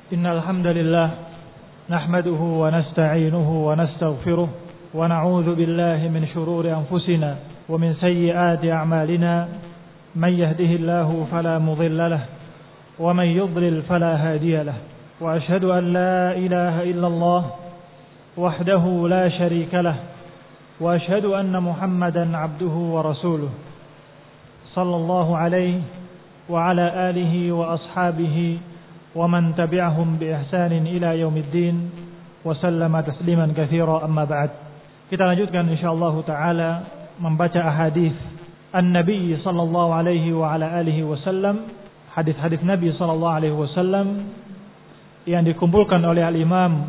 Innal hamdalillah nahmaduhu wa nasta'inuhu wa nastaghfiruh wa na'udzu billahi min shururi anfusina wa min sayyiati a'malina man yahdihillahu fala mudilla lahu wa man yudlil fala hadiya lahu wa ashhadu an la ilaha illallah wahdahu la sharika lahu wa ashhadu anna Muhammadan 'abduhu wa rasuluh sallallahu alaihi wa ala alihi wa ashabihi wa man tabi'ahum bi ihsanin ila yaumiddin wa sallama tasliman katsira amma ba'd. Kita lanjutkan insyaallah taala membaca ahadits an-nabi sallallahu alaihi wa ala alihi wasallam, hadis-hadis Nabi sallallahu alaihi wasallam yang dikumpulkan oleh al-Imam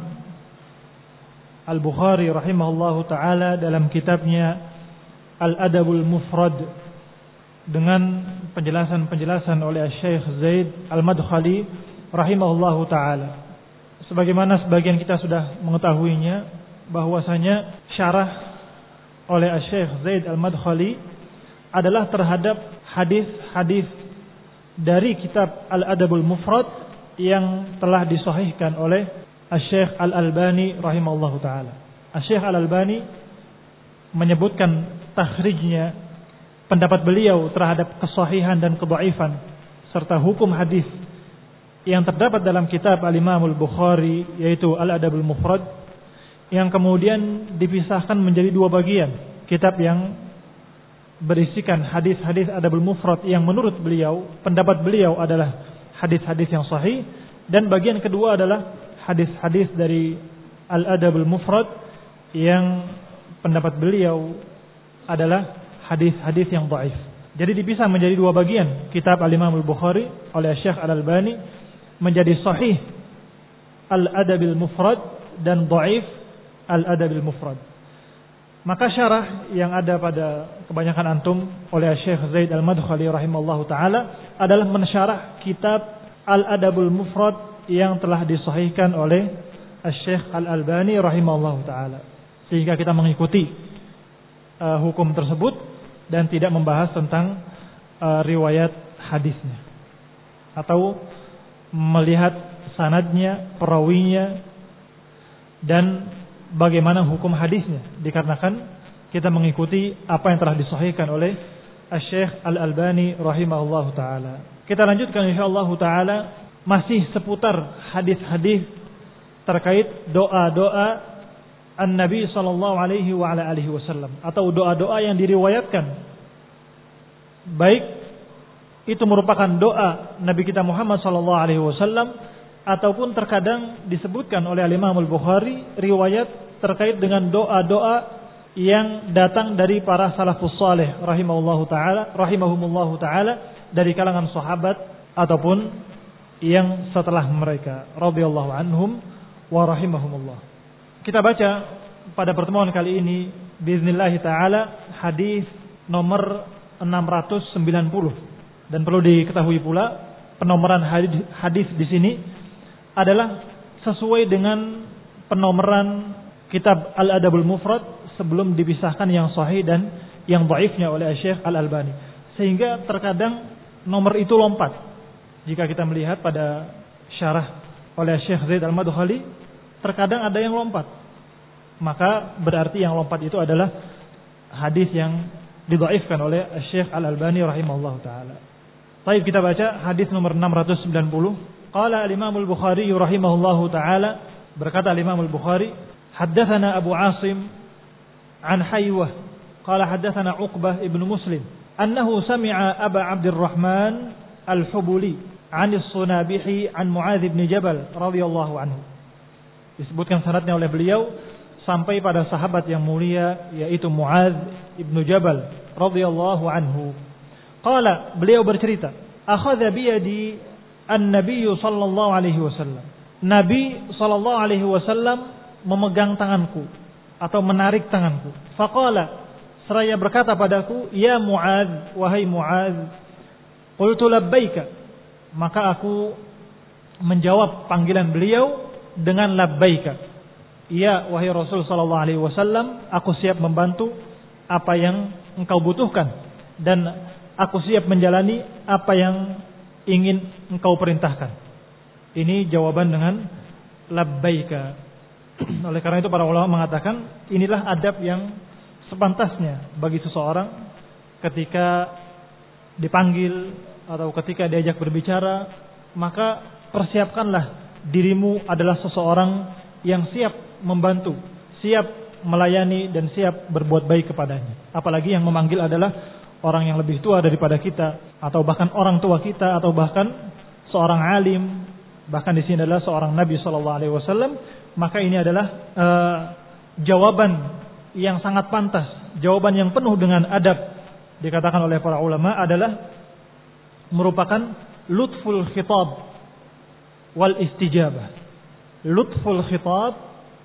Al-Bukhari rahimahullahu taala dalam kitabnya Al-Adabul Mufrad dengan penjelasan-penjelasan oleh Syekh Zaid Al-Madkhali rahimahullahu ta'ala. Sebagaimana sebagian kita sudah mengetahuinya, bahwasanya syarah oleh Syekh Zaid Al-Madkhali adalah terhadap hadis-hadis dari kitab Al-Adabul Mufrad yang telah disahihkan oleh Syekh Al-Albani rahimahullahu ta'ala. Syekh Al-Albani menyebutkan takhrijnya, pendapat beliau terhadap kesahihan dan kedhaifan serta hukum hadis yang terdapat dalam kitab Al-Imam Al-Bukhari, yaitu Al-Adabul Mufrad, yang kemudian dipisahkan menjadi dua bagian. Kitab yang berisikan hadis-hadis Adabul Mufrad yang menurut beliau, pendapat beliau adalah hadis-hadis yang sahih, dan bagian kedua adalah hadis-hadis dari Al-Adabul Mufrad yang pendapat beliau adalah hadis-hadis yang dhaif. Jadi dipisah menjadi dua bagian kitab Al-Imam Al-Bukhari oleh Syekh Al-Albani menjadi sahih Al-Adabil Mufrad dan dhaif Al-Adabil Mufrad. Maka syarah yang ada pada kebanyakan antum oleh Syekh Zaid Al-Madkhali rahimahullahu taala adalah mensyarah kitab Al-Adabul Mufrad yang telah disahihkan oleh Syekh Al-Albani rahimahullahu taala, sehingga kita mengikuti hukum tersebut dan tidak membahas tentang riwayat hadisnya atau melihat sanadnya, perawinya, dan bagaimana hukum hadisnya, dikarenakan kita mengikuti apa yang telah disahihkan oleh Syekh Al-Albani rahimahullahu taala. Kita lanjutkan insyaallah taala masih seputar hadis-hadis terkait doa-doa An-Nabi sallallahu alaihi wa ala alihi wasallam, atau doa-doa yang diriwayatkan, baik itu merupakan doa Nabi kita Muhammad sallallahu alaihi wasallam ataupun terkadang disebutkan oleh Imam Al-Bukhari riwayat terkait dengan doa-doa yang datang dari para salafus saleh rahimahumullahu taala dari kalangan sahabat ataupun yang setelah mereka radhiyallahu anhum wa rahimahumullah. Kita baca pada pertemuan kali ini biiznillah taala hadis nomor 690. Dan perlu diketahui pula, penomoran hadis di sini adalah sesuai dengan penomoran kitab Al-Adabul Mufrad sebelum dipisahkan yang sahih dan yang dhaifnya oleh Syekh Al-Albani. Sehingga terkadang nomor itu lompat. Jika kita melihat pada syarah oleh Syekh Zaid Al-Madkhali, terkadang ada yang lompat. Maka berarti yang lompat itu adalah hadis yang didhaifkan oleh Syekh Al-Albani rahimahullahu taala. Baik, kita baca hadis nomor 690. Qala al-Imam Al-Bukhari rahimahullahu taala, berkata al-Imam Al-Bukhari, haddatsana Abu Asim an Haywah qala haddatsana Uqbah ibn Muslim annahu sami'a Aba Abdurrahman Al-Hubuli an As-Sunabihi an Muadz bin Jabal radhiyallahu anhu. Disebutkan sanadnya oleh beliau sampai pada sahabat yang mulia, yaitu Muadz bin Jabal radhiyallahu anhu. Qala, beliau bercerita, akhadha biyadi an-nabiy sallallahu alaihi wasallam. Nabi sallallahu alaihi wasallam memegang tanganku atau menarik tanganku. Faqala, seraya berkata padaku, ya Muadz, wahai Muadz. Qultu labbaika, maka aku menjawab panggilan beliau dengan labbaika. Ya wahai Rasul sallallahu alaihi wasallam, aku siap membantu apa yang engkau butuhkan dan aku siap menjalani apa yang ingin engkau perintahkan. Ini jawaban dengan labbaika. Oleh karena itu para ulama mengatakan inilah adab yang sepantasnya bagi seseorang ketika dipanggil atau ketika diajak berbicara, maka persiapkanlah dirimu adalah seseorang yang siap membantu, siap melayani dan siap berbuat baik kepadanya. Apalagi yang memanggil adalah orang yang lebih tua daripada kita, atau bahkan orang tua kita, atau bahkan seorang alim, bahkan di sini adalah seorang Nabi SAW. Maka ini adalah jawaban yang sangat pantas, jawaban yang penuh dengan adab. Dikatakan oleh para ulama adalah merupakan lutful khitab wal istijabah. Lutful khitab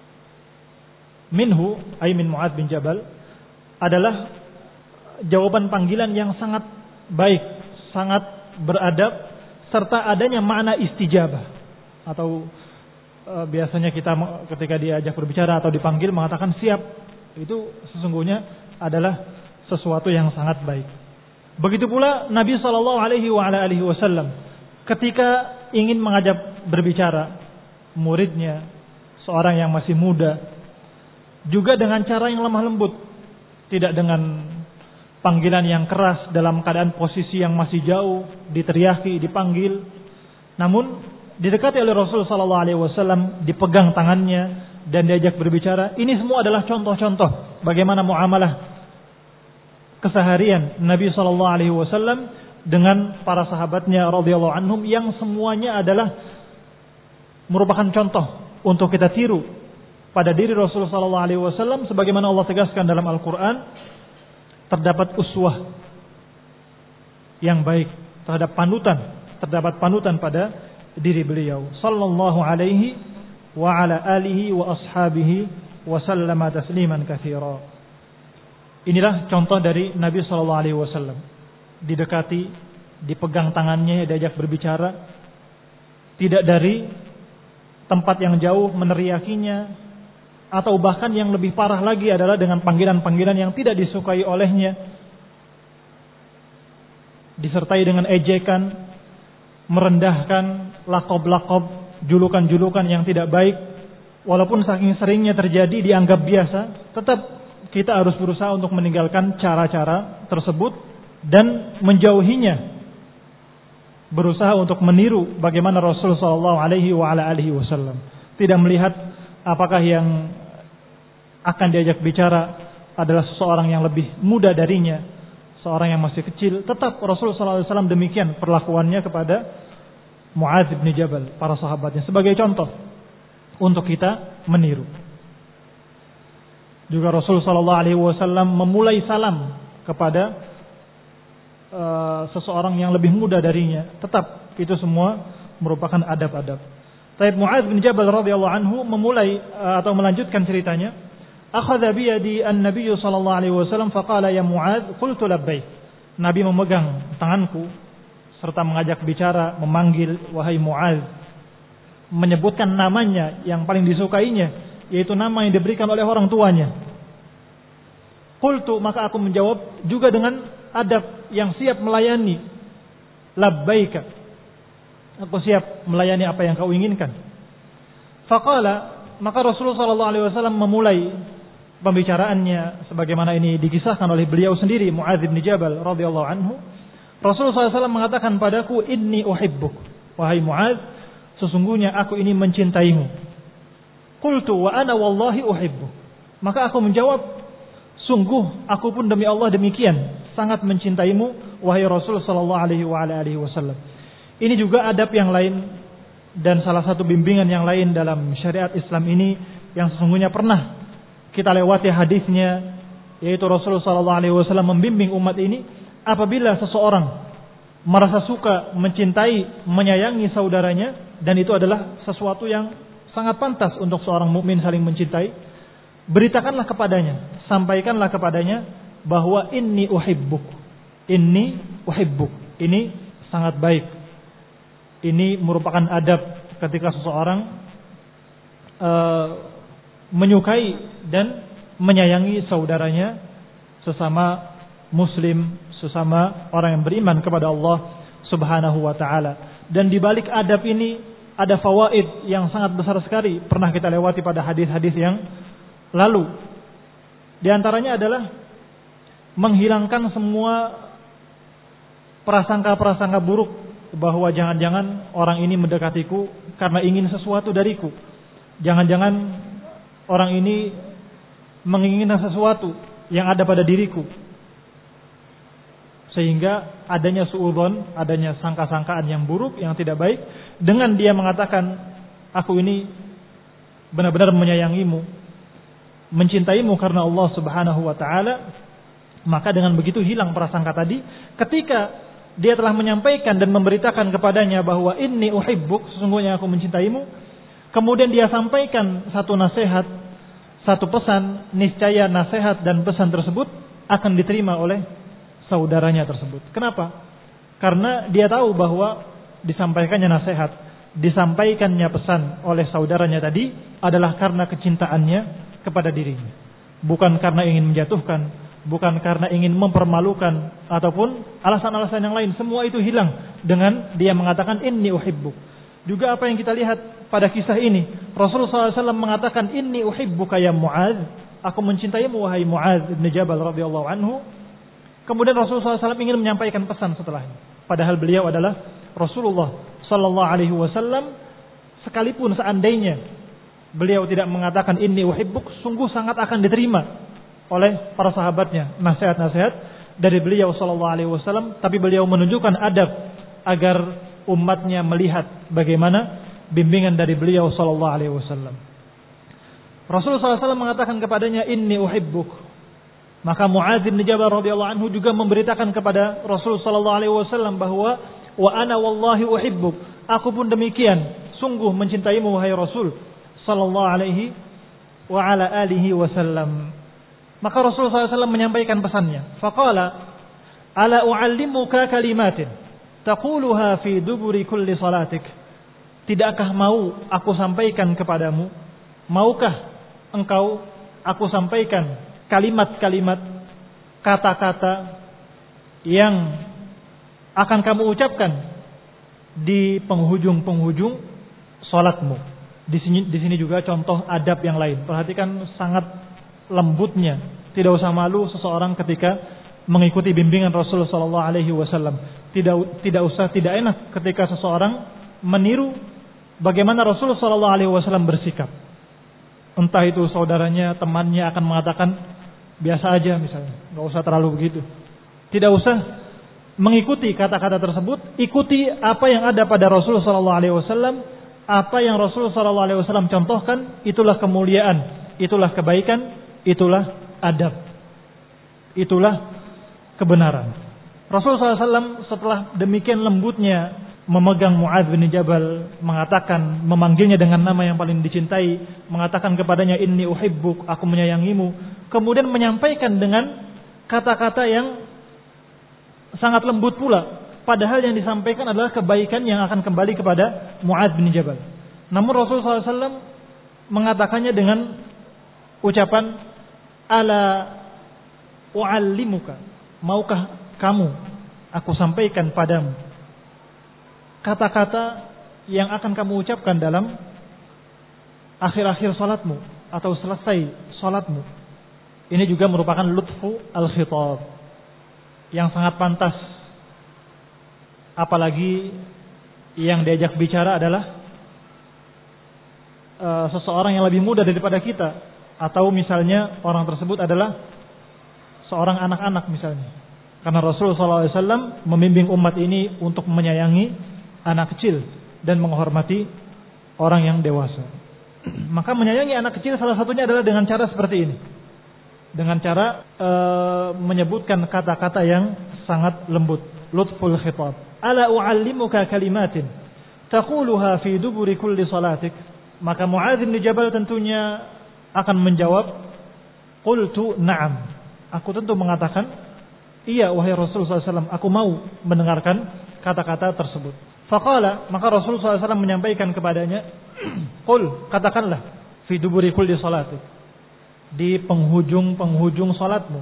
minhu, ay min Mu'adz bin Jabal, adalah jawaban panggilan yang sangat baik, sangat beradab, serta adanya makna istijabah. Atau biasanya kita ketika diajak berbicara atau dipanggil mengatakan siap, itu sesungguhnya adalah sesuatu yang sangat baik. Begitu pula Nabi SAW ketika ingin mengajak berbicara muridnya, seorang yang masih muda, juga dengan cara yang lemah lembut, tidak dengan panggilan yang keras dalam keadaan posisi yang masih jauh, diteriaki, dipanggil, namun didekati oleh Rasul SAW, dipegang tangannya dan diajak berbicara. Ini semua adalah contoh-contoh bagaimana muamalah keseharian Nabi SAW dengan para sahabatnya radhiyallahu anhum, yang semuanya adalah merupakan contoh untuk kita tiru pada diri Rasulullah SAW, sebagaimana Allah tegaskan dalam Al-Quran, terdapat uswah yang baik, terdapat panutan pada diri beliau sallallahu alaihi wa ala alihi wa ashabihi wa sallama tasliman katsira. Inilah contoh dari Nabi sallallahu alaihi wasallam. Didekati, dipegang tangannya, diajak berbicara, tidak dari tempat yang jauh meneriakinya, atau bahkan yang lebih parah lagi adalah dengan panggilan-panggilan yang tidak disukai olehnya, disertai dengan ejekan, merendahkan, lakob-lakob, julukan-julukan yang tidak baik. Walaupun saking seringnya terjadi dianggap biasa, tetap kita harus berusaha untuk meninggalkan cara-cara tersebut dan menjauhinya. Berusaha untuk meniru bagaimana Rasulullah SAW. Tidak melihat apakah yang akan diajak bicara adalah seseorang yang lebih muda darinya, seorang yang masih kecil. Tetap Rasulullah SAW demikian perlakuannya kepada Mu'adz bin Jabal, para sahabatnya, sebagai contoh untuk kita meniru. Juga Rasulullah SAW memulai salam kepada seseorang yang lebih muda darinya. Tetap itu semua merupakan adab-adab. Taib Mu'adz bin Jabal radhiyallahu anhu memulai atau melanjutkan ceritanya. Akhadha bi yadi an-nabiy sallallahu alaihi wasallam faqala ya Mu'adz qultu labbaik. Nabi memegang tanganku serta mengajak bicara, memanggil wahai Mu'adz, menyebutkan namanya yang paling disukainya, yaitu nama yang diberikan oleh orang tuanya. Qultu, maka aku menjawab juga dengan adab yang siap melayani. Labbaika, aku siap melayani apa yang kau inginkan. Faqala, maka Rasulullah SAW memulai pembicaraannya sebagaimana ini dikisahkan oleh beliau sendiri, Mu'adz bin Jabal radhiyallahu anhu. Rasulullah SAW mengatakan padaku, inni uhibbuk, wahai Mu'adz, sesungguhnya aku ini mencintaimu. Qultu wa ana wallahi uhibbuk, maka aku menjawab, sungguh aku pun demi Allah demikian, sangat mencintaimu wahai Rasul sallallahu alaihi wasallam. Ini juga adab yang lain dan salah satu bimbingan yang lain dalam syariat Islam ini yang sesungguhnya pernah kita lewati hadisnya, yaitu Rasulullah sallallahu alaihi wasallam membimbing umat ini apabila seseorang merasa suka, mencintai, menyayangi saudaranya, dan itu adalah sesuatu yang sangat pantas untuk seorang mukmin saling mencintai, beritakanlah kepadanya, sampaikanlah kepadanya bahwa inni uhibbuk, ini sangat baik. Ini merupakan adab ketika seseorang menyukai dan menyayangi saudaranya, sesama muslim, sesama orang yang beriman kepada Allah Subhanahu wa taala. Dan di balik adab ini ada fawaid yang sangat besar sekali, pernah kita lewati pada hadis-hadis yang lalu. Di antaranya adalah menghilangkan semua prasangka-prasangka buruk bahwa jangan-jangan orang ini mendekatiku karena ingin sesuatu dariku. Jangan-jangan orang ini menginginkan sesuatu yang ada pada diriku. Sehingga adanya suudzon, adanya sangka-sangkaan yang buruk, yang tidak baik, dengan dia mengatakan, aku ini benar-benar menyayangimu, mencintaimu karena Allah Subhanahu wa ta'ala, maka dengan begitu hilang prasangka tadi. Ketika dia telah menyampaikan dan memberitakan kepadanya bahwa inni uhibbuk, sesungguhnya aku mencintaimu, kemudian dia sampaikan satu nasihat, satu pesan, niscaya nasihat dan pesan tersebut akan diterima oleh saudaranya tersebut. Kenapa? Karena dia tahu bahwa disampaikannya nasihat, disampaikannya pesan oleh saudaranya tadi adalah karena kecintaannya kepada dirinya, bukan karena ingin menjatuhkan, bukan karena ingin mempermalukan ataupun alasan-alasan yang lain. Semua itu hilang dengan dia mengatakan inni uhibbuk. Juga apa yang kita lihat pada kisah ini, Rasulullah SAW mengatakan inni uhibbuka ya Mu'adz, aku mencintaimu wahai Mu'adz bin Jabal radhiyallahu anhu. Kemudian Rasulullah SAW ingin menyampaikan pesan setelahnya. Padahal beliau adalah Rasulullah SAW. Sekalipun seandainya beliau tidak mengatakan inni uhibbuk, sungguh sangat akan diterima oleh para sahabatnya nasihat-nasihat dari beliau SAW. Tapi beliau menunjukkan adab agar umatnya melihat bagaimana bimbingan dari beliau SAW. Rasulullah SAW mengatakan kepadanya inni uhibbuk. Maka Mu'adz bin Jabal radhiyallahu anhu juga memberitakan kepada Rasul sallallahu alaihi wasallam bahwa wa ana wallahi uhibbuk, aku pun demikian, sungguh mencintaimu wahai Rasul sallallahu alaihi wa ala alihi wasallam. Maka Rasul sallallahu alaihi wasallam menyampaikan pesannya. Faqala ala uallimuka kalimatin taquluha fi duburi kulli salatik. Tidakkah mau aku sampaikan kepadamu? Maukah engkau aku sampaikan kalimat-kalimat, kata-kata yang akan kamu ucapkan di penghujung-penghujung salatmu. Di sini juga contoh adab yang lain. Perhatikan sangat lembutnya, tidak usah malu seseorang ketika mengikuti bimbingan Rasulullah SAW. Tidak enak ketika seseorang meniru bagaimana Rasulullah SAW bersikap. Entah itu saudaranya, temannya akan mengatakan biasa aja misalnya, nggak usah terlalu begitu. Tidak usah mengikuti kata-kata tersebut. Ikuti apa yang ada pada Rasulullah SAW. Apa yang Rasulullah SAW contohkan, itulah kemuliaan, itulah kebaikan, itulah adab, itulah kebenaran. Rasulullah SAW setelah demikian lembutnya memegang Mu'adz bin Jabal, mengatakan, memanggilnya dengan nama yang paling dicintai, mengatakan kepadanya inni uhibbuk, aku menyayangimu, kemudian menyampaikan dengan kata-kata yang sangat lembut pula, padahal yang disampaikan adalah kebaikan yang akan kembali kepada Mu'adz bin Jabal. Namun Rasulullah SAW mengatakannya dengan ucapan ala uallimuka, maukah kamu aku sampaikan padamu kata-kata yang akan kamu ucapkan dalam akhir-akhir salatmu atau selesai salatmu. Ini juga merupakan lutfu al-khitab yang sangat pantas. Apalagi yang diajak bicara adalah seseorang yang lebih muda daripada kita, atau misalnya orang tersebut adalah seorang anak-anak misalnya. Karena Rasulullah SAW membimbing umat ini untuk menyayangi anak kecil dan menghormati orang yang dewasa. Maka menyayangi anak kecil salah satunya adalah dengan cara seperti ini. Dengan cara menyebutkan kata-kata yang sangat lembut. Lutful khitab. Ala uallimuka kalimatin taquluha fi duburi kulli salatik. Maka Mu'adz bin Jabal tentunya akan menjawab, qultu na'am. Aku tentu mengatakan, iya wahai Rasulullah SAW, aku mau mendengarkan kata-kata tersebut. Faqala, maka Rasulullah SAW menyampaikan kepadanya, qul, katakanlah, fi duburi kulli salatik, di penghujung-penghujung salatmu,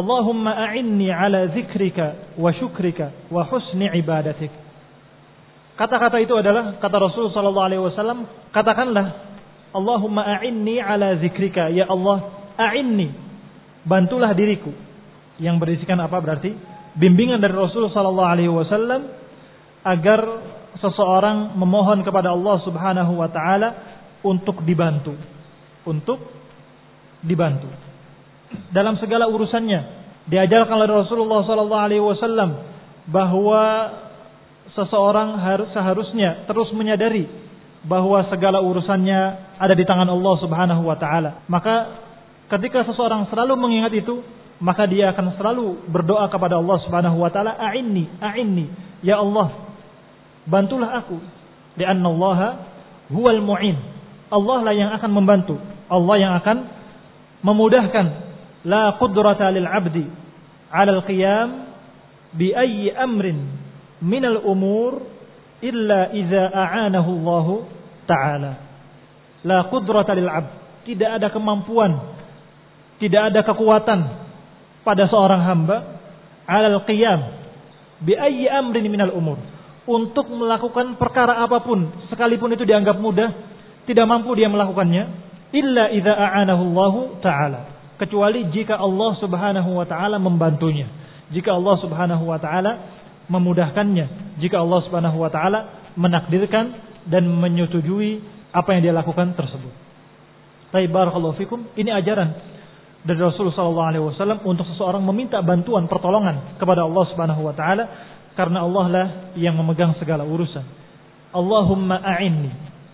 Allahumma a'inni ala zikrika wa syukrika wa husni ibadatik. Kata-kata itu adalah kata Rasul sallallahu alaihi wasallam, katakanlah Allahumma a'inni ala zikrika, ya Allah a'inni, bantulah diriku. Yang berisikan apa berarti? Bimbingan dari Rasul sallallahu alaihi wasallam agar seseorang memohon kepada Allah Subhanahu wa taala untuk dibantu. Untuk dibantu dalam segala urusannya. Diajarkan oleh Rasulullah sallallahu alaihi wasallam bahwa seseorang seharusnya terus menyadari bahwa segala urusannya ada di tangan Allah Subhanahu wa taala. Maka ketika seseorang selalu mengingat itu, maka dia akan selalu berdoa kepada Allah Subhanahu wa taala, a'inni, ya Allah, bantulah aku. Li'anna Allah huwal mu'in. Allah lah yang akan membantu. Allah yang akan memudahkan. La qudrata lil 'abdi 'ala al-qiyam bi ayyi amrin minal umur illa idza a'anahu Allah ta'ala. La qudrata lil 'abd. Tidak ada kemampuan, tidak ada kekuatan pada seorang hamba 'alal qiyam bi ayyi amrin minal umur, untuk melakukan perkara apapun sekalipun itu dianggap mudah, tidak mampu dia melakukannya, illa idza a'anahu Allah ta'ala, kecuali jika Allah Subhanahu wa taala membantunya, jika Allah Subhanahu wa taala memudahkannya, jika Allah Subhanahu wa taala menakdirkan dan menyetujui apa yang dia lakukan tersebut. Baik, barakallahu fikum. Ini ajaran dari Rasulullah sallallahu alaihi wasallam untuk seseorang meminta bantuan pertolongan kepada Allah Subhanahu wa taala, karena Allah lah yang memegang segala urusan. Allahumma a'inni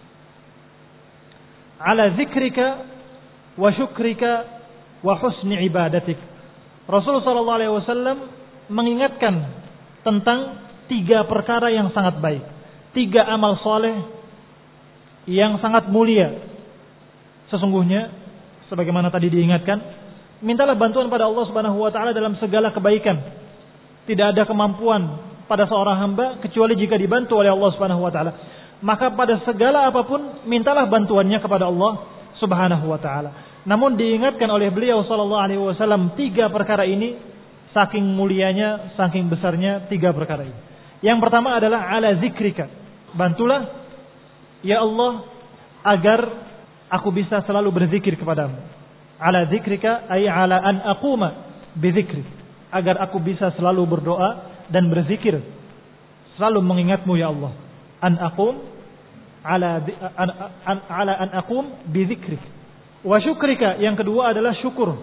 ala zikrika wa syukrika wa husni ibadatik. Rasulullah sallallahu alaihi wasallam mengingatkan tentang 3 perkara yang sangat baik, 3 amal soleh yang sangat mulia. Sesungguhnya sebagaimana tadi diingatkan, mintalah bantuan pada Allah Subhanahu wa taala dalam segala kebaikan. Tidak ada kemampuan pada seorang hamba kecuali jika dibantu oleh Allah Subhanahu wa taala. Maka pada segala apapun mintalah bantuannya kepada Allah Subhanahu wa taala. Namun diingatkan oleh beliau sallallahu alaihi wasallam 3 perkara ini, saking mulianya, saking besarnya 3 perkara ini. Yang pertama adalah ala zikrika. Bantulah ya Allah agar aku bisa selalu berzikir kepadamu. Ala zikrika ay ala an aquma bizikri, agar aku bisa selalu berdoa dan berzikir, selalu mengingatmu ya Allah. An aqum ala an aqum bizikrik. Wa syukrika, yang kedua adalah syukur.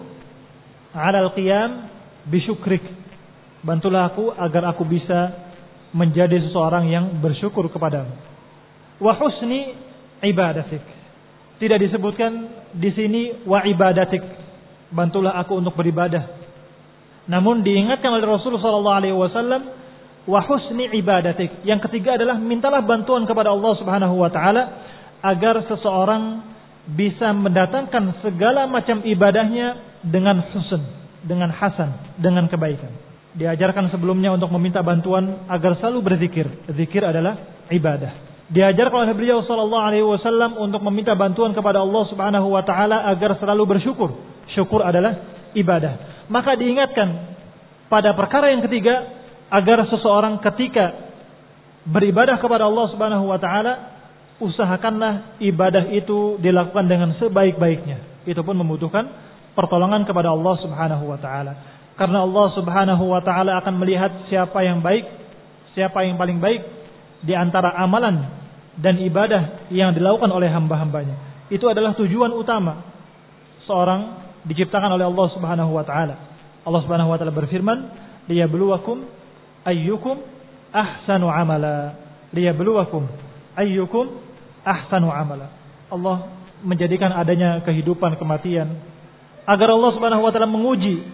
Ala al-qiyam bisyukrik. Bantulah aku agar aku bisa menjadi seseorang yang bersyukur kepadamu. Wa husni ibadatik. Tidak disebutkan di sini wa ibadatik, bantulah aku untuk beribadah. Namun diingatkan oleh Rasulullah sallallahu alaihi wasallam wa husni ibadatik. Yang ketiga adalah mintalah bantuan kepada Allah Subhanahu wa taala agar seseorang bisa mendatangkan segala macam ibadahnya dengan husn, dengan hasan, dengan kebaikan. Diajarkan sebelumnya untuk meminta bantuan agar selalu berzikir. Zikir adalah ibadah. Diajarkan oleh beliau sallallahu alaihi wasallam untuk meminta bantuan kepada Allah Subhanahu wa taala agar selalu bersyukur. Syukur adalah ibadah. Maka diingatkan pada perkara yang ketiga agar seseorang ketika beribadah kepada Allah Subhanahu wa taala, usahakanlah ibadah itu dilakukan dengan sebaik-baiknya. Itu pun membutuhkan pertolongan kepada Allah Subhanahu wa taala. Karena Allah Subhanahu wa taala akan melihat siapa yang baik, siapa yang paling baik di antara amalan dan ibadah yang dilakukan oleh hamba-hambanya. Itu adalah tujuan utama seorang diciptakan oleh Allah Subhanahu wa taala. Allah Subhanahu wa taala berfirman, liyabluwakum ayyukum ahsanu amala. Liyabluwakum ayyukum ahsanu amala. Allah menjadikan adanya kehidupan, kematian agar Allah Subhanahu wa taala menguji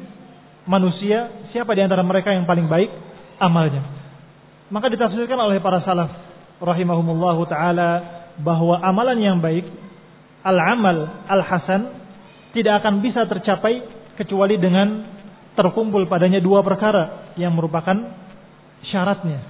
manusia siapa di antara mereka yang paling baik amalnya. Maka ditafsirkan oleh para salaf rahimahumullahu taala bahwa amalan yang baik, al-amal al-hasan, tidak akan bisa tercapai kecuali dengan terkumpul padanya 2 perkara yang merupakan syaratnya.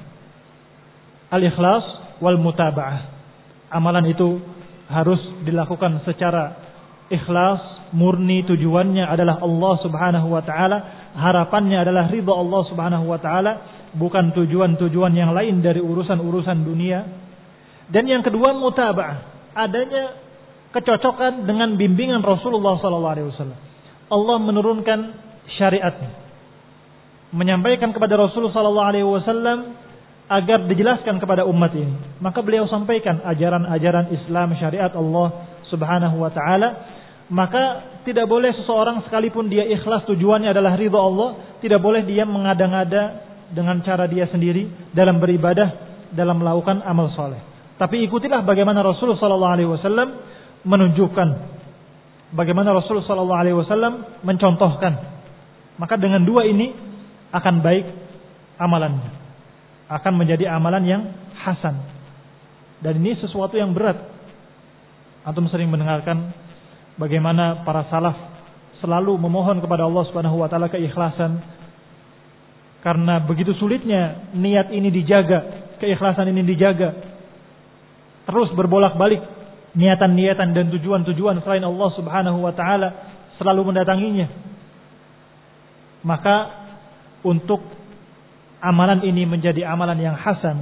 Al-ikhlas wal mutaba'ah. Amalan itu harus dilakukan secara ikhlas, murni, tujuannya adalah Allah Subhanahu wa taala, harapannya adalah ridha Allah Subhanahu wa taala, bukan tujuan-tujuan yang lain dari urusan-urusan dunia. Dan yang kedua, mutaba'ah, adanya kecocokan dengan bimbingan Rasulullah SAW. Allah menurunkan syariatnya, menyampaikan kepada Rasulullah SAW agar dijelaskan kepada umat ini. Maka beliau sampaikan ajaran-ajaran Islam, syariat Allah Subhanahu wa ta'ala. Maka tidak boleh seseorang sekalipun dia ikhlas tujuannya adalah ridha Allah, tidak boleh dia mengada-ngada dengan cara dia sendiri dalam beribadah, dalam melakukan amal soleh. Tapi ikutilah bagaimana Rasulullah SAW menunjukkan, bagaimana Rasulullah SAW mencontohkan. Maka dengan dua ini akan baik amalannya, akan menjadi amalan yang hasan. Dan ini sesuatu yang berat. Antum sering mendengarkan bagaimana para salaf selalu memohon kepada Allah Subhanahu wa taala keikhlasan, karena begitu sulitnya niat ini dijaga, keikhlasan ini dijaga. Terus berbolak-balik niatan-niatan dan tujuan-tujuan selain Allah Subhanahu wa taala selalu mendatanginya. Maka untuk amalan ini menjadi amalan yang hasan,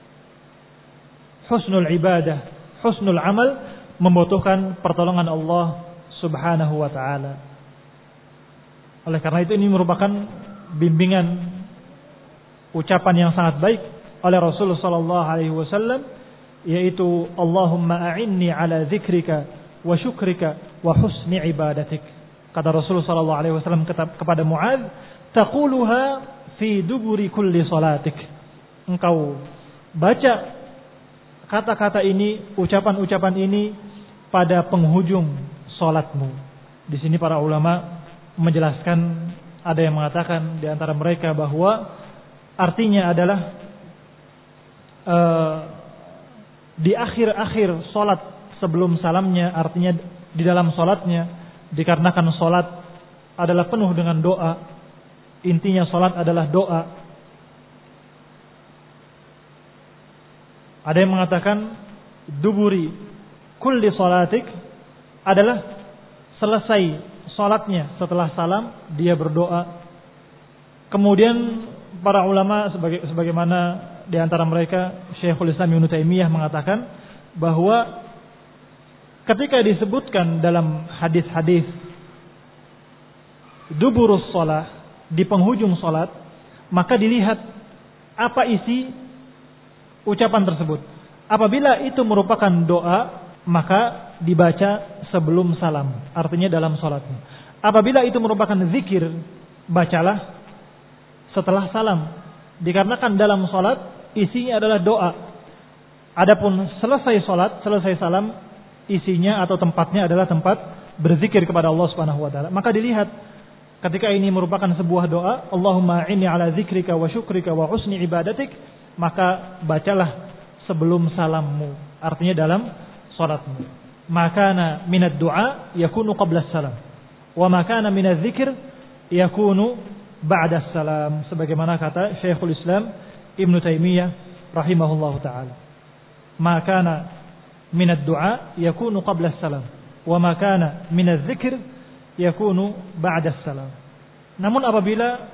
husnul ibadah, husnul amal, membutuhkan pertolongan Allah Subhanahu wa taala. Oleh karena itu ini merupakan bimbingan, ucapan yang sangat baik oleh Rasulullah sallallahu alaihi wasallam, yaitu Allahumma a'inni ala dzikrika wa syukrika wa husni ibadatik. Kata Rasulullah sallallahu alaihi wasallam kepada Muadz, taquluha fi duburi kulli salatik. Engkau baca kata-kata ini, ucapan-ucapan ini pada penghujung salatmu. Di sini para ulama menjelaskan, ada yang mengatakan di antara mereka bahwa artinya adalah di akhir-akhir salat sebelum salamnya, artinya di dalam salatnya, dikarenakan salat adalah penuh dengan doa. Intinya salat adalah doa. Ada yang mengatakan duburi kulli salatik adalah selesai salatnya, setelah salam dia berdoa. Kemudian para ulama sebagaimana di antara mereka Syekhul Islam Ibnu Taimiyah mengatakan bahwa ketika disebutkan dalam hadis-hadis duburus shalah, di penghujung salat, maka dilihat apa isi ucapan tersebut. Apabila itu merupakan doa, maka dibaca sebelum salam, artinya dalam salatnya. Apabila itu merupakan zikir, bacalah setelah salam, dikarenakan dalam salat isinya adalah doa. Adapun selesai salat, selesai salam, isinya atau tempatnya adalah tempat berzikir kepada Allah Subhanahu wa taala. Maka dilihat ketika ini merupakan sebuah doa, Allahumma inni ala dzikrika wa syukrika wa husni ibadatik, maka bacalah sebelum salammu, artinya dalam salatmu. Makana minad du'a yakunu qabla salam, wa makana minadz dzikr yakunu ba'da salam, sebagaimana kata Syekhul Islam Ibnu Taimiyah rahimahullahu taala. Makana minad du'a yakunu qabla salam, wa makana minadz dzikr yakunu ba'da salam. Namun apabila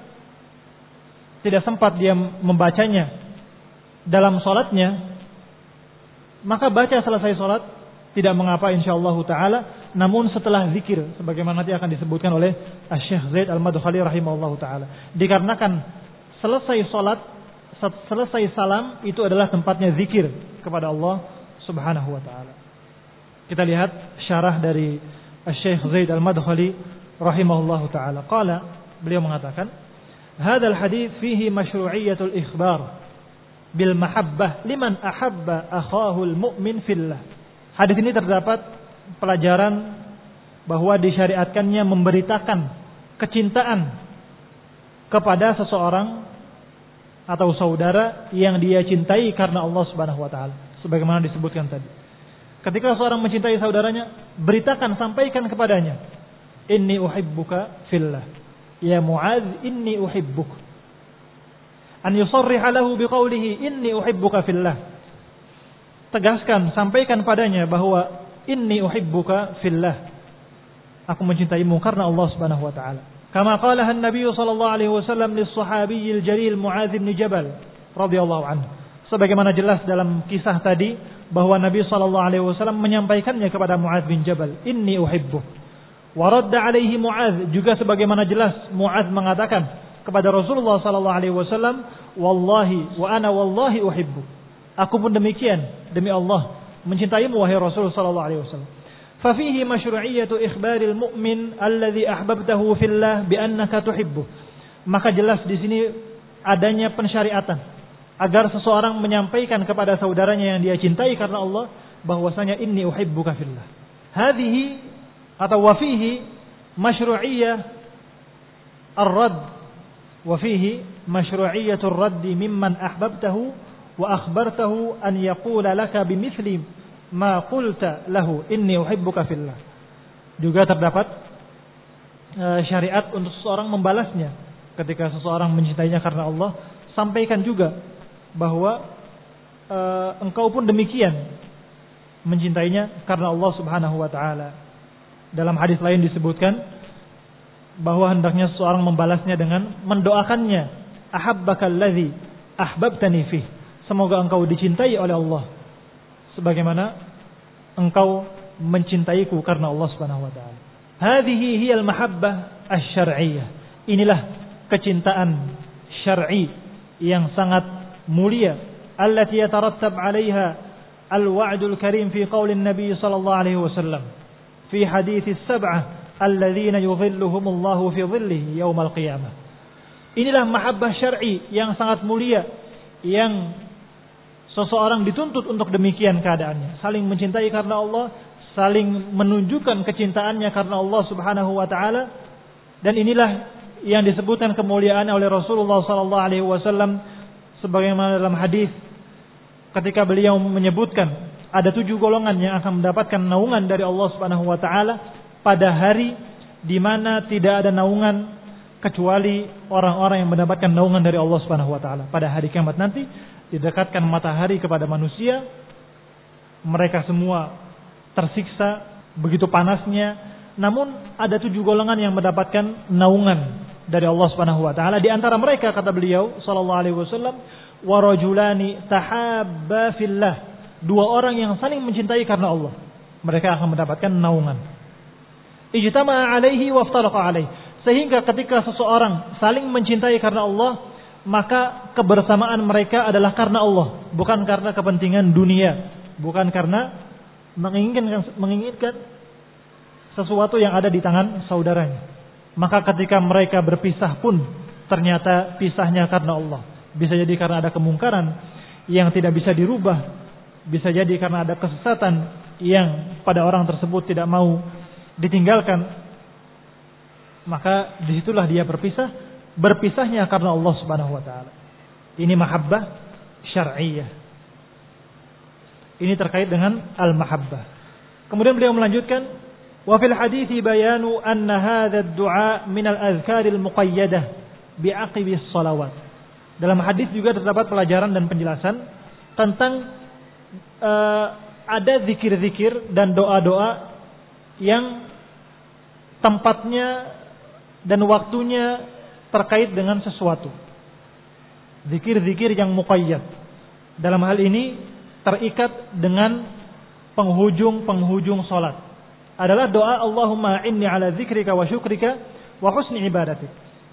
tidak sempat dia membacanya dalam salatnya, maka baca selesai salat, tidak mengapa insyaallah taala, namun setelah zikir sebagaimana nanti akan disebutkan oleh Asy-Syaikh Zaid Al-Madkhali rahimahullahu taala. Dikarenakan selesai salat, selesai salam itu adalah tempatnya zikir kepada Allah Subhanahu wa taala. Kita lihat syarah dari Asy-Syaikh Zaid Al-Madkhali rahimahullahu taala. Qala, beliau mengatakan, "Hadzal hadits fihi masyru'iyyatul ikhbar bil mahabbah liman ahabba akhahul mu'min fillah." Hadis ini terdapat pelajaran bahwa disyariatkannya memberitakan kecintaan kepada seseorang atau saudara yang dia cintai karena Allah Subhanahu wa taala, sebagaimana disebutkan tadi. Ketika seorang mencintai saudaranya, beritakan, sampaikan kepadanya, inni uhibbuka fillah, ya Muadz inni uhibbuk. An yusarriha lahu biqaulihi inni uhibbuka fillah. Tegaskan, sampaikan padanya bahwa inni uhibbuka fillah, aku mencintaimu karena Allah Subhanahu wa taala. Kama qalaha an-nabiy sallallahu alaihi wasallam lis-sahabiyil jalil Muadz bin Jabal radhiyallahu anhu. Sebagaimana jelas dalam kisah tadi bahwa Nabi sallallahu alaihi wasallam menyampaikannya kepada Muadz bin Jabal, "Inni uhibbu." Wa radda alaihi Muadz, juga sebagaimana jelas Muadz mengatakan kepada Rasulullah sallallahu alaihi wasallam, "Wallahi wa ana wallahi uhibbu." Aku pun demikian, demi Allah mencintaimu wahai Rasul sallallahu alaihi wasallam. Fa fihi masyru'iyyatu ikhbaril mu'min alladhi ahbabtahu fillah bi annaka tuhibbu. Maka jelas di sini adanya pensyariatan agar seseorang menyampaikan kepada saudaranya yang dia cintai karena Allah bahwasanya inni uhibbuka fillah. Hadhihi atau wa fihi masyru'iyyah ar-radd wa fihi masyru'iyyatu ar-radd mimman ahbabtahu wa akhbartahu an yaqula laka bimithli ma qulta lahu inni uhibbuka fillah. Juga terdapat syariat untuk seseorang membalasnya ketika seseorang mencintainya karena Allah. Sampaikan juga bahwa engkau pun demikian mencintainya karena Allah Subhanahu wa taala. Dalam hadis lain disebutkan bahwa hendaknya seseorang membalasnya dengan mendoakannya, ahabbakallazi ahbabtani fih. Semoga engkau dicintai oleh Allah sebagaimana engkau mencintaiku karena Allah Subhanahu wa taala. Hadhihi hiyal mahabbah asy-syar'iyyah. Inilah kecintaan syar'i yang sangat mulia, allati yatarattab 'alaiha al-wa'dul karim fi qaulin nabiy sallallahu alaihi wasallam fi hadits as-sab'ah alladzina yudhilluhumullahu fi dhillihi yaumal qiyamah. Inilah mahabbah syar'i yang sangat mulia yang seseorang dituntut untuk demikian keadaannya, saling mencintai karena Allah, saling menunjukkan kecintaannya karena Allah Subhanahu wa taala. Dan inilah yang disebutkan kemuliaan oleh Rasulullah sallallahu alaihi wasallam sebagaimana dalam hadis ketika beliau menyebutkan ada 7 golongan yang akan mendapatkan naungan dari Allah Subhanahu wa taala pada hari di mana tidak ada naungan kecuali orang-orang yang mendapatkan naungan dari Allah Subhanahu wa taala. Pada hari kiamat nanti didekatkan matahari kepada manusia, mereka semua tersiksa begitu panasnya, namun ada 7 golongan yang mendapatkan naungan dari Allah Subhanahu wa taala. Di antara mereka kata beliau sallallahu alaihi wasallam, wa rajulani tahabba fillah, 2 orang yang saling mencintai karena Allah, mereka akan mendapatkan naungan. Ijtama'a alaihi wa iftaraqa alaihi, sehingga ketika seseorang saling mencintai karena Allah, maka kebersamaan mereka adalah karena Allah, bukan karena kepentingan dunia, bukan karena menginginkan sesuatu yang ada di tangan saudaranya. Maka ketika mereka berpisah pun ternyata pisahnya karena Allah. Bisa jadi karena ada kemungkaran yang tidak bisa dirubah, bisa jadi karena ada kesesatan yang pada orang tersebut tidak mau ditinggalkan. Maka disitulah dia berpisahnya karena Allah Subhanahu wa taala. Ini mahabbah syar'iyyah. Ini terkait dengan al-mahabbah. Kemudian beliau melanjutkan, wa fil hadithi bayanu anna hadha ad-du'a min al-adhkar al-muqayyadah bi'aqibis salawat. Dalam hadis juga terdapat pelajaran dan penjelasan tentang ada zikir-zikir dan doa-doa yang tempatnya dan waktunya terkait dengan sesuatu. Zikir-zikir yang muqayyad. Dalam hal ini terikat dengan penghujung-penghujung salat. Adalah doa Allahumma inni ala zikrika wa syukrika wa husni ibadatik.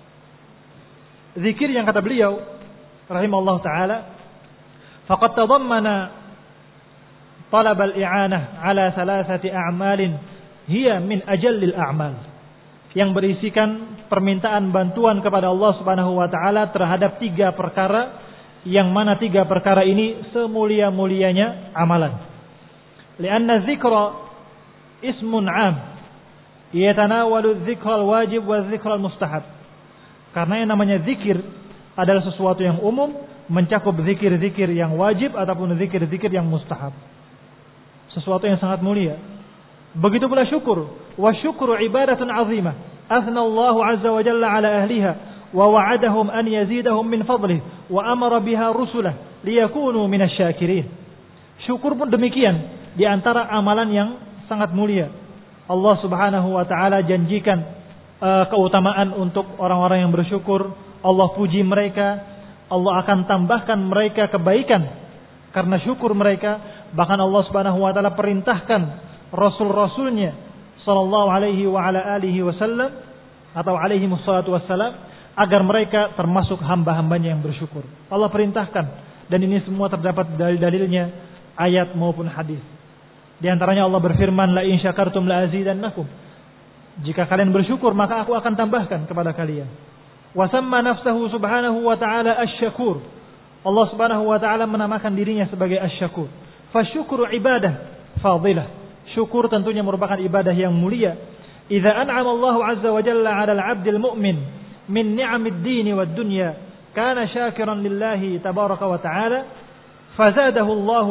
Zikir yang kata beliau rahimahullah taala, faqad tadammana talab al-i'anah ala thalathati a'malin hiya min ajallil a'mal, yang berisikan permintaan bantuan kepada Allah Subhanahu wa taala terhadap 3 perkara, yang mana 3 perkara ini semulia-mulianya amalan. Lianna dzikra ismun 'am yatanawalu dzikral wajib wa dzikral mustahab. Karena yang namanya zikir adalah sesuatu yang umum, mencakup zikir-zikir yang wajib ataupun zikir-zikir yang mustahab. Sesuatu yang sangat mulia. Begitu pula syukur. Wa syukru ibadatun 'azimah. Athna Allah 'azza wa jalla 'ala ahliha wa wa'adahum an yazidahum min fadlihi wa amara biha rusulah liyakunu minasy-syakirin. Syukur pun demikian, di antara amalan yang sangat mulia. Allah Subhanahu wa taala janjikan keutamaan untuk orang-orang yang bersyukur. Allah puji mereka, Allah akan tambahkan mereka kebaikan karena syukur mereka. Bahkan Allah Subhanahu wa taala perintahkan rasul-rasulnya sallallahu alaihi wa ala alihi wasallam atau alaihi wassalatu wassalam agar mereka termasuk hamba-hambanya yang bersyukur. Allah perintahkan, dan ini semua terdapat dalil-dalilnya, ayat maupun hadis. Di antaranya Allah berfirman, la in syakartum la azidannakum. Jika kalian bersyukur maka aku akan tambahkan kepada kalian. Wa samma nafsahu subhanahu wa ta'ala asy-syakur. Allah Subhanahu wa ta'ala menamakan dirinya sebagai asy-syakur. Fasyukru ibadah fadilah. Syukur tentunya merupakan ibadah yang mulia. Idza an'ama Allah 'azza wa jalla 'ala al-'abdil mu'min min ni'amid din wad dunya kana syakiran lillahi tabaraka wa ta'ala fazadahu Allah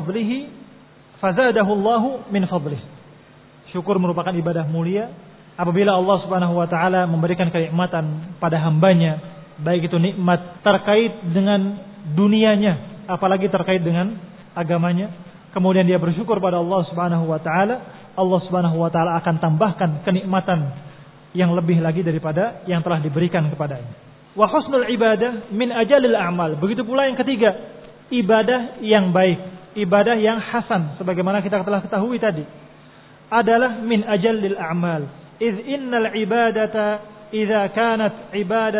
min fadlihi. Syukur merupakan ibadah mulia apabila Allah Subhanahu wa taala memberikan kenikmatan pada hambanya, baik itu nikmat terkait dengan dunianya apalagi terkait dengan agamanya, kemudian dia bersyukur pada Allah Subhanahu wa taala, Allah Subhanahu wa taala akan tambahkan kenikmatan yang lebih lagi daripada yang telah diberikan kepadanya. Wa husnul ibadah min ajalil a'mal. Begitu pula yang ketiga, ibadah yang baik, ibadah yang hasan sebagaimana kita telah ketahui tadi adalah min ajalil a'mal. Idz innal ibadata idza kanat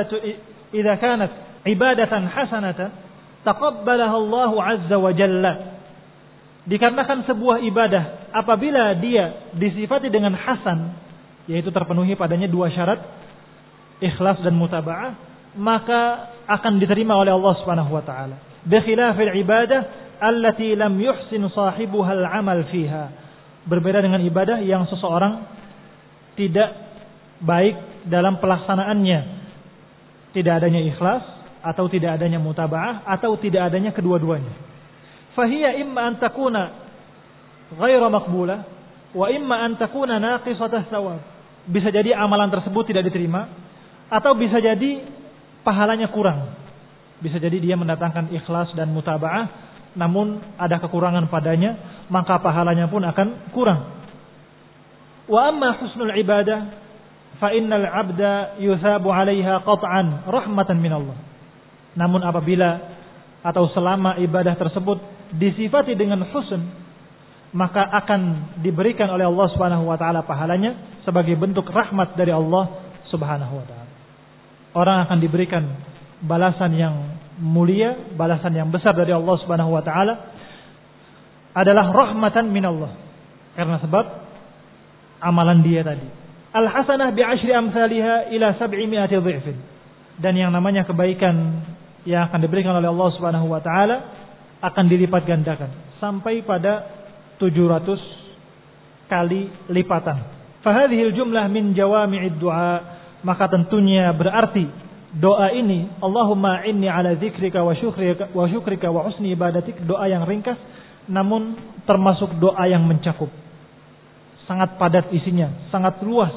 ibadatan hasanatan taqabbalaha Allah 'azza wa jalla. Dikarenakan sebuah ibadah apabila dia disifati dengan hasan, yaitu terpenuhi padanya dua syarat, ikhlas dan mutaba'ah, maka akan diterima oleh Allah Subhanahu wa taala. Bi khilafil ibadah allati lam yuhsin sahibuha al-amal fiha. Berbeda dengan ibadah yang seseorang tidak baik dalam pelaksanaannya, tidak adanya ikhlas atau tidak adanya mutaba'ah atau tidak adanya kedua-duanya. Fahiya imma an takuna ghaira maqbulah wa imma an takuna naqisatah thawab. Bisa jadi amalan tersebut tidak diterima atau bisa jadi pahalanya kurang. Bisa jadi dia mendatangkan ikhlas dan mutaba'ah namun ada kekurangan padanya, maka pahalanya pun akan kurang. Wa amma husnul ibadah fa innal 'abda yuthabu 'alaiha qat'an rahmatan min Allah. Namun apabila atau selama ibadah tersebut disifati dengan husn, maka akan diberikan oleh Allah Subhanahu wa taala pahalanya sebagai bentuk rahmat dari Allah Subhanahu wa taala. Orang akan diberikan balasan yang mulia, balasan yang besar dari Allah Subhanahu wa taala adalah rahmatan min Allah, karena sebab amalan dia tadi. Al-hasanah bi 'ashri amsalha ila 700 dhifin. Dan yang namanya kebaikan yang akan diberikan oleh Allah Subhanahu wa taala akan dilipat gandakan sampai pada 700 kali lipatan. Fahadhil jumlah min jawami'id du'a, maka tentunya berarti doa ini, Allahumma inni ala dzikrika wa syukrika wa husni ibadatik, doa yang ringkas namun termasuk doa yang mencakup. Sangat padat isinya, sangat luas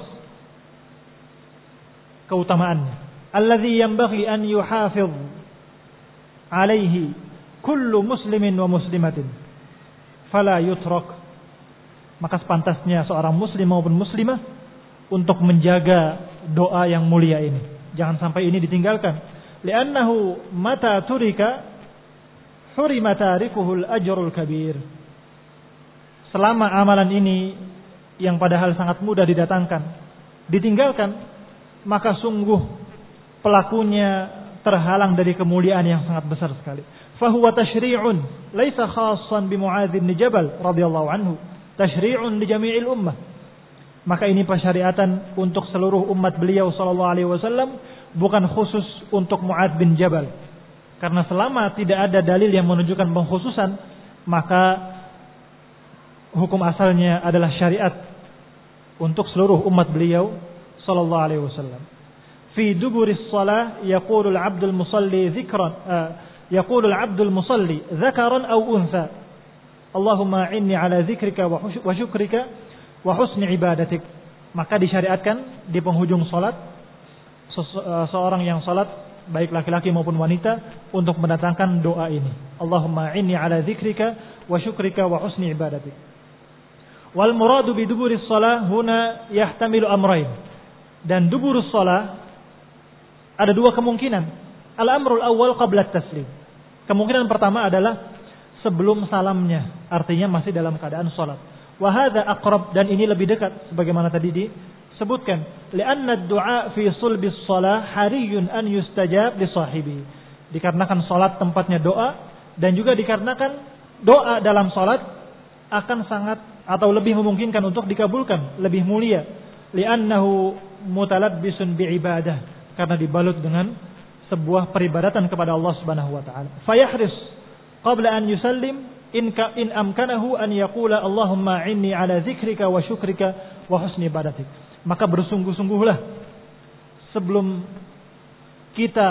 keutamaannya. Alladzi yanbaghi an yuhafiz alaihi kullu muslimin wa muslimatin fala yutrak. Maka sepantasnya seorang muslim maupun muslimah untuk menjaga doa yang mulia ini, jangan sampai ini ditinggalkan. Li'annahu mata turika hurima tarikuhul ajrul kabir. Selama amalan ini yang padahal sangat mudah didatangkan ditinggalkan, maka sungguh pelakunya terhalang dari kemuliaan yang sangat besar sekali. Fahuwa tashri'un laisa khassan bi Mu'adz bin Jabal radhiyallahu anhu, tashri'un li jami'il ummah. Maka ini persyariatan untuk seluruh umat beliau sallallahu alaihi wasallam, bukan khusus untuk Mu'adz bin Jabal. Karena selama tidak ada dalil yang menunjukkan pengkhususan, maka hukum asalnya adalah syariat untuk seluruh umat beliau sallallahu alaihi wasallam. Fi duburis shalah yaqulu al-'abdul musalli dzikran yaqulu al-'abdul musalli dzakaran aw untha Allahumma inni ala dzikrika wa syukrika wa husni ibadatik. Maka disyariatkan di penghujung salat seorang yang salat baik laki-laki maupun wanita untuk mendatangkan doa ini, Allahumma inni ala dzikrika wa syukrika wa husni ibadatik. Wal muradu bi duburis shalah huna yahtamilu amrayn. dan duburus shalah, ada dua kemungkinan. Al-amrul awal qabla taslim. Kemungkinan pertama adalah sebelum salamnya, artinya masih dalam keadaan salat. Wa hadza aqrab, dan ini lebih dekat sebagaimana tadi disebutkan. Li'anna ad-du'a fi sulbis shalah hariyun an yustajab li sahibi. Dikarenakan salat tempatnya doa, dan juga dikarenakan doa dalam salat akan sangat atau lebih memungkinkan untuk dikabulkan, lebih mulia. Li'annahu mutalabbisun bi'ibadah, karena dibalut dengan sebuah peribadatan kepada Allah Subhanahu wa taala. Fayahris qabla an yusallim in amkanahu an yaqula Allahumma inni ala zikrika wa syukrika wa husni ibadatik. Maka bersungguh-sungguhlah sebelum kita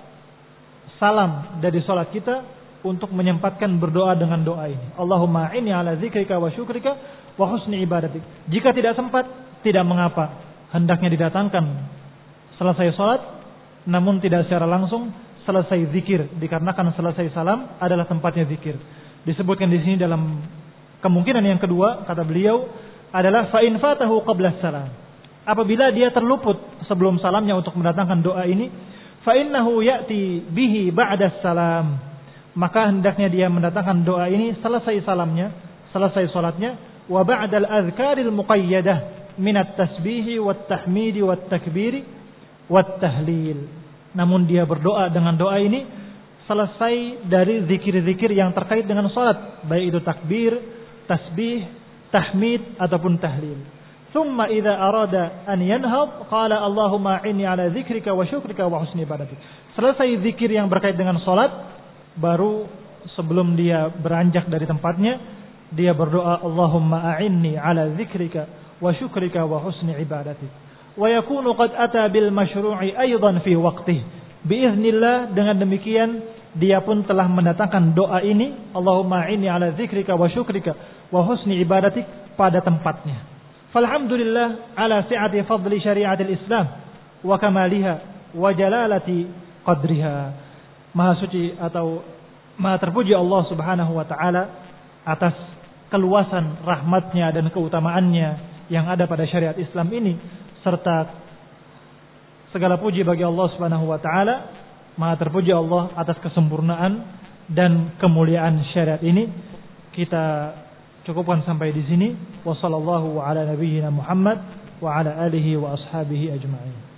salam dari salat kita untuk menyempatkan berdoa dengan doa ini. Allahumma inni ala zikrika wa syukrika wa husni ibadatik. Jika tidak sempat, tidak mengapa. Hendaknya didatangkan selesai salat, namun tidak secara langsung selesai zikir, dikarenakan selesai salam adalah tempatnya zikir. Disebutkan di sini dalam kemungkinan yang kedua, kata beliau, adalah fa in fatahu qabla salam. Apabila dia terluput sebelum salamnya untuk mendatangkan doa ini, fa innahu ya'ti bihi ba'da salam. Maka hendaknya dia mendatangkan doa ini selesai salamnya, selesai salatnya, wa ba'dal azkaril muqayyadah minat tasbihi wat tahmidi wat takbiri wat tahlil. Namun dia berdoa dengan doa ini selesai dari zikir-zikir yang terkait dengan salat, baik itu takbir, tasbih, tahmid ataupun tahlil. Thumma idza arada an yanhad qala Allahumma inni ala zikrika wa syukrika wa husni ibadatik. Selesai zikir yang berkait dengan salat, baru sebelum dia beranjak dari tempatnya, dia berdoa Allahumma a'inni ala zikrika wa syukrika wa husni ibadatik. Wa yakunu qad ata bil masyru'i aidan fi waqtih. Biiznillah, dengan demikian dia pun telah mendatangkan doa ini Allahumma a'inni ala zikrika wa syukrika wa husni ibadatik pada tempatnya. Falhamdulillah ala si'ati fadli syariatil Islam wa kamaliha wa jalalati qadriha. Maha suci atau maha terpuji Allah Subhanahu wa taala atas keluasan rahmatnya dan keutamaannya yang ada pada syariat Islam ini, serta segala puji bagi Allah Subhanahu wa taala. Maha terpuji Allah atas kesempurnaan dan kemuliaan syariat ini. Kita cukupkan sampai di sini. Wassallallahu ala nabiyyina Muhammad wa ala alihi wa ashabihi ajma'in.